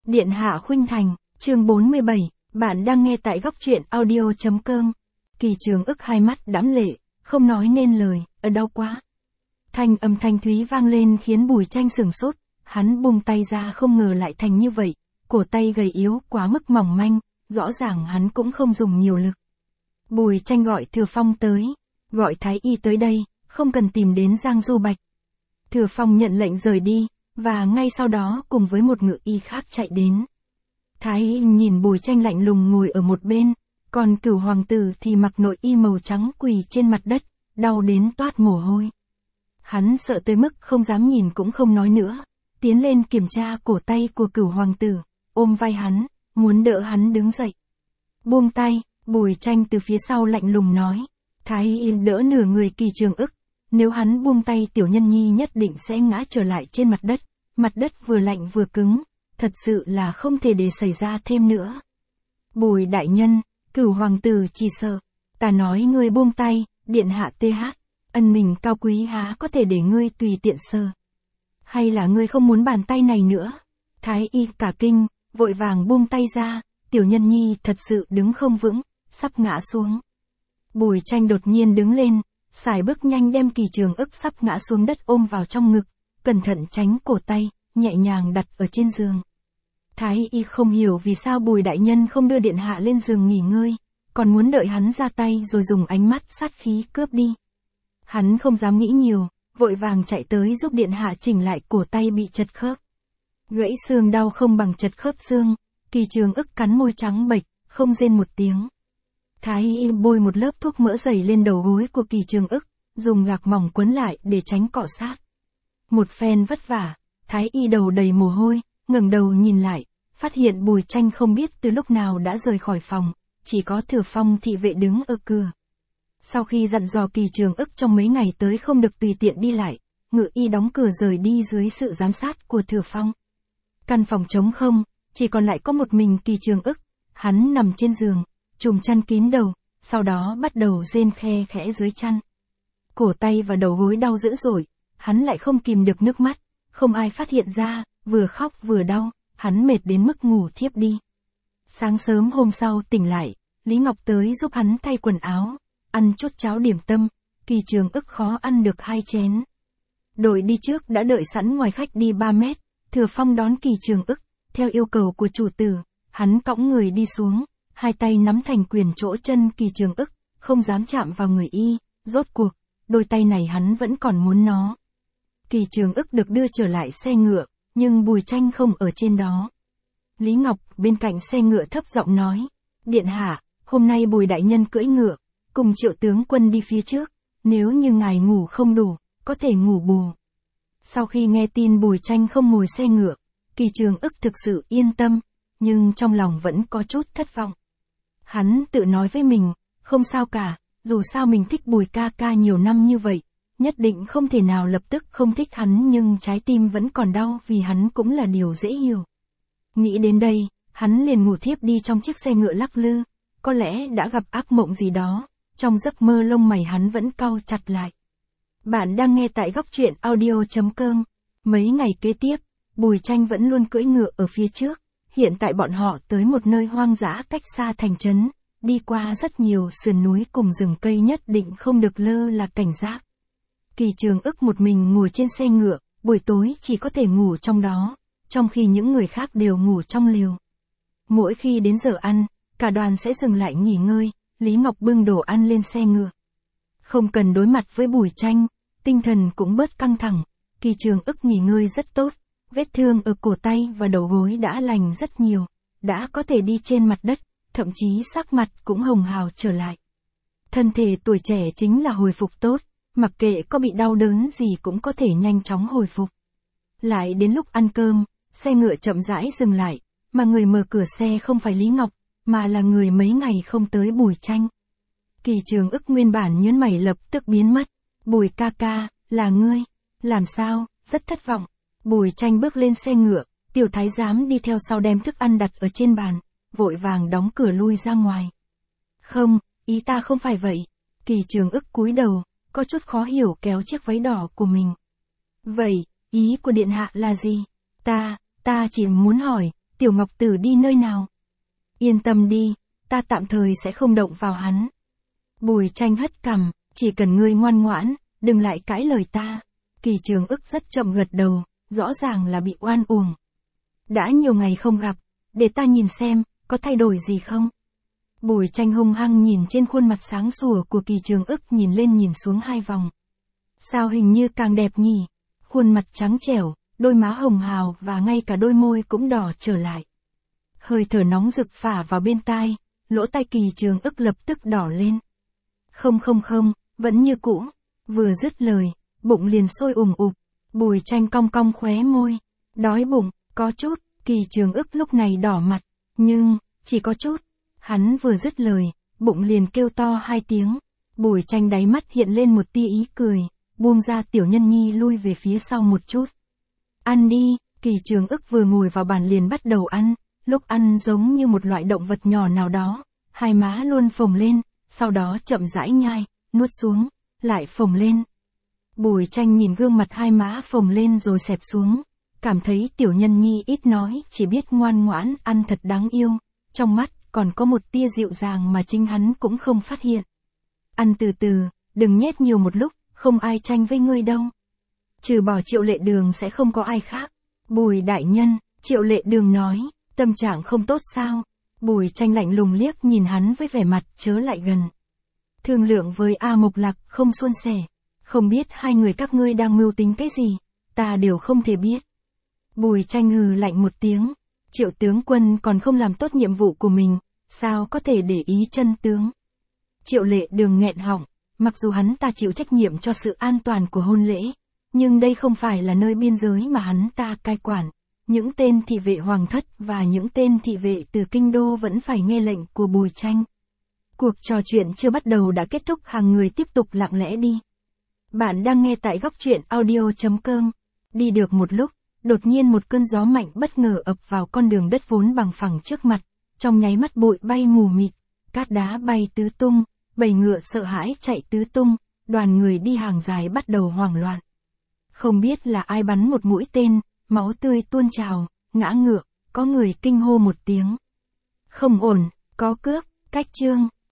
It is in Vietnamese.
Điện hạ khuynh thành, chương 47, bạn đang nghe tại góc truyện audio.com. Kỳ Trường Ức hai mắt đẫm lệ, không nói nên lời, ở đau quá. Âm thanh thúy vang lên khiến Bùi Tranh sửng sốt, hắn buông tay ra không ngờ lại thành như vậy, cổ tay gầy yếu quá mức mỏng manh, rõ ràng hắn cũng không dùng nhiều lực. Bùi Tranh gọi Thừa Phong tới, gọi Thái Y tới đây, không cần tìm đến Giang Du Bạch. Thừa Phong nhận lệnh rời đi, và ngay sau đó cùng với một ngự y khác chạy đến. Thái Y nhìn Bùi Tranh lạnh lùng ngồi ở một bên, còn Cửu hoàng tử thì mặc nội y màu trắng quỳ trên mặt đất, đau đến toát mồ hôi. Hắn sợ tới mức không dám nhìn cũng không nói nữa, tiến lên kiểm tra cổ tay của Cửu hoàng tử, ôm vai hắn, muốn đỡ hắn đứng dậy. Buông tay, Bùi Tranh từ phía sau lạnh lùng nói. Thái Y đỡ nửa người Kỳ Trường Ức, nếu hắn buông tay Tiểu Nhân Nhi nhất định sẽ ngã trở lại trên mặt đất vừa lạnh vừa cứng, thật sự là không thể để xảy ra thêm nữa. Bùi đại nhân, Cửu hoàng tử chỉ sợ, ta nói ngươi buông tay, điện hạ TH, ân mình cao quý há có thể để ngươi tùy tiện sờ. Hay là ngươi không muốn bàn tay này nữa? Thái Y cả kinh, vội vàng buông tay ra, Tiểu Nhân Nhi thật sự đứng không vững, sắp ngã xuống. Bùi Tranh đột nhiên đứng lên, sải bước nhanh đem Kỳ Trường Ức sắp ngã xuống đất ôm vào trong ngực, cẩn thận tránh cổ tay, nhẹ nhàng đặt ở trên giường. Thái Y không hiểu vì sao Bùi đại nhân không đưa điện hạ lên giường nghỉ ngơi, còn muốn đợi hắn ra tay rồi dùng ánh mắt sát khí cướp đi. Hắn không dám nghĩ nhiều, vội vàng chạy tới giúp điện hạ chỉnh lại cổ tay bị chật khớp. Gãy xương đau không bằng chật khớp xương, Kỳ Trường Ức cắn môi trắng bệch, không rên một tiếng. Thái Y bôi một lớp thuốc mỡ dày lên đầu gối của Kỳ Trường Ức, dùng gạc mỏng quấn lại để tránh cọ sát. Một phen vất vả, Thái Y đầu đầy mồ hôi, ngẩng đầu nhìn lại, phát hiện Bùi Tranh không biết từ lúc nào đã rời khỏi phòng, chỉ có Thừa Phong thị vệ đứng ở cửa. Sau khi dặn dò Kỳ Trường Ức trong mấy ngày tới không được tùy tiện đi lại, ngự y đóng cửa rời đi dưới sự giám sát của Thừa Phong. Căn phòng trống không, chỉ còn lại có một mình Kỳ Trường Ức, hắn nằm trên giường, trùm chăn kín đầu, sau đó bắt đầu rên khe khẽ dưới chăn. Cổ tay và đầu gối đau dữ dội, hắn lại không kìm được nước mắt, không ai phát hiện ra, vừa khóc vừa đau, hắn mệt đến mức ngủ thiếp đi. Sáng sớm hôm sau tỉnh lại, Lý Ngọc tới giúp hắn thay quần áo, ăn chút cháo điểm tâm, Kỳ Trường Ức khó ăn được 2 chén. Đội đi trước đã đợi sẵn ngoài khách đi 3 mét, Thừa Phong đón Kỳ Trường Ức, theo yêu cầu của chủ tử, hắn cõng người đi xuống, hai tay nắm thành quyền chỗ chân Kỳ Trường Ức, không dám chạm vào người y, rốt cuộc, đôi tay này hắn vẫn còn muốn nó. Kỳ Trường Ức được đưa trở lại xe ngựa, nhưng Bùi Tranh không ở trên đó. Lý Ngọc bên cạnh xe ngựa thấp giọng nói, điện hạ, hôm nay Bùi đại nhân cưỡi ngựa, cùng Triệu tướng quân đi phía trước, nếu như ngài ngủ không đủ, có thể ngủ bù. Sau khi nghe tin Bùi Tranh không ngồi xe ngựa, Kỳ Trường Ức thực sự yên tâm, nhưng trong lòng vẫn có chút thất vọng. Hắn tự nói với mình, không sao cả, dù sao mình thích Bùi ca ca nhiều năm như vậy, nhất định không thể nào lập tức không thích hắn, nhưng trái tim vẫn còn đau vì hắn cũng là điều dễ hiểu. Nghĩ đến đây, hắn liền ngủ thiếp đi trong chiếc xe ngựa lắc lư, có lẽ đã gặp ác mộng gì đó, trong giấc mơ lông mày hắn vẫn cau chặt lại. Bạn đang nghe tại góc truyện audio.com. Mấy ngày kế tiếp, Bùi Tranh vẫn luôn cưỡi ngựa ở phía trước. Hiện tại bọn họ tới một nơi hoang dã cách xa thành trấn, đi qua rất nhiều sườn núi cùng rừng cây, nhất định không được lơ là cảnh giác. Kỳ Trường Ức một mình ngồi trên xe ngựa, buổi tối chỉ có thể ngủ trong đó, trong khi những người khác đều ngủ trong lều. Mỗi khi đến giờ ăn, cả đoàn sẽ dừng lại nghỉ ngơi, Lý Ngọc bưng đồ ăn lên xe ngựa. Không cần đối mặt với Bùi Tranh, tinh thần cũng bớt căng thẳng, Kỳ Trường Ức nghỉ ngơi rất tốt. Vết thương ở cổ tay và đầu gối đã lành rất nhiều, đã có thể đi trên mặt đất, thậm chí sắc mặt cũng hồng hào trở lại. Thân thể tuổi trẻ chính là hồi phục tốt, mặc kệ có bị đau đớn gì cũng có thể nhanh chóng hồi phục. Lại đến lúc ăn cơm, xe ngựa chậm rãi dừng lại, mà người mở cửa xe không phải Lý Ngọc, mà là người mấy ngày không tới Bùi Tranh. Kỳ Trường Ức nguyên bản nhớn mày lập tức biến mất. Bùi ca ca, là ngươi, làm sao, rất thất vọng. Bùi Tranh bước lên xe ngựa, tiểu thái giám đi theo sau đem thức ăn đặt ở trên bàn, vội vàng đóng cửa lui ra ngoài. Không, ý ta không phải vậy. Kỳ Trường Ức cúi đầu, có chút khó hiểu kéo chiếc váy đỏ của mình. Vậy, ý của điện hạ là gì? Ta chỉ muốn hỏi, Tiểu Ngọc Tử đi nơi nào? Yên tâm đi, ta tạm thời sẽ không động vào hắn. Bùi Tranh hất cằm, chỉ cần ngươi ngoan ngoãn, đừng lại cãi lời ta. Kỳ Trường Ức rất chậm gật đầu, rõ ràng là bị oan uổng. Đã nhiều ngày không gặp, để ta nhìn xem, có thay đổi gì không? Bùi Tranh hung hăng nhìn trên khuôn mặt sáng sủa của Kỳ Trường Ức, nhìn lên nhìn xuống 2 vòng. Sao hình như càng đẹp nhỉ? Khuôn mặt trắng trẻo, đôi má hồng hào và ngay cả đôi môi cũng đỏ trở lại. Hơi thở nóng rực phả vào bên tai, lỗ tai Kỳ Trường Ức lập tức đỏ lên. Không, vẫn như cũ. Vừa dứt lời, bụng liền sôi ùm ụp. Bùi Tranh cong cong khóe môi. Đói bụng, có chút. Kỳ Trường Ức lúc này đỏ mặt, nhưng, chỉ có chút. Hắn vừa dứt lời, bụng liền kêu to 2 tiếng. Bùi Tranh đáy mắt hiện lên một tia ý cười, buông ra Tiểu Nhân Nhi lui về phía sau một chút. Ăn đi. Kỳ Trường Ức vừa ngồi vào bàn liền bắt đầu ăn, lúc ăn giống như một loại động vật nhỏ nào đó, 2 má luôn phồng lên, sau đó chậm rãi nhai, nuốt xuống, lại phồng lên. Bùi Tranh nhìn gương mặt 2 má phồng lên rồi xẹp xuống, cảm thấy Tiểu Nhân Nhi ít nói, chỉ biết ngoan ngoãn ăn thật đáng yêu, trong mắt còn có một tia dịu dàng mà chính hắn cũng không phát hiện. Ăn từ từ, đừng nhét nhiều một lúc, không ai tranh với ngươi đâu. Trừ bỏ Triệu Lệ Đường sẽ không có ai khác. Bùi đại nhân, Triệu Lệ Đường nói, tâm trạng không tốt sao? Bùi Tranh lạnh lùng liếc nhìn hắn với vẻ mặt chớ lại gần. Thương lượng với A Mộc Lạc không suôn sẻ, không biết 2 người các ngươi đang mưu tính cái gì, ta đều không thể biết. Bùi Tranh hừ lạnh một tiếng, Triệu tướng quân còn không làm tốt nhiệm vụ của mình, sao có thể để ý chân tướng. Triệu Lệ Đường nghẹn họng, mặc dù hắn ta chịu trách nhiệm cho sự an toàn của hôn lễ, nhưng đây không phải là nơi biên giới mà hắn ta cai quản. Những tên thị vệ hoàng thất và những tên thị vệ từ kinh đô vẫn phải nghe lệnh của Bùi Tranh. Cuộc trò chuyện chưa bắt đầu đã kết thúc, hàng người tiếp tục lặng lẽ đi. Bạn đang nghe tại góc truyện audio.com. Đi được một lúc, đột nhiên một cơn gió mạnh bất ngờ ập vào con đường đất vốn bằng phẳng trước mặt, trong nháy mắt bụi bay mù mịt, cát đá bay tứ tung, bầy ngựa sợ hãi chạy tứ tung, đoàn người đi hàng dài bắt đầu hoảng loạn. Không biết là ai bắn một mũi tên, máu tươi tuôn trào, ngã ngựa, có người kinh hô một tiếng. Không ổn, có cướp, cách trương.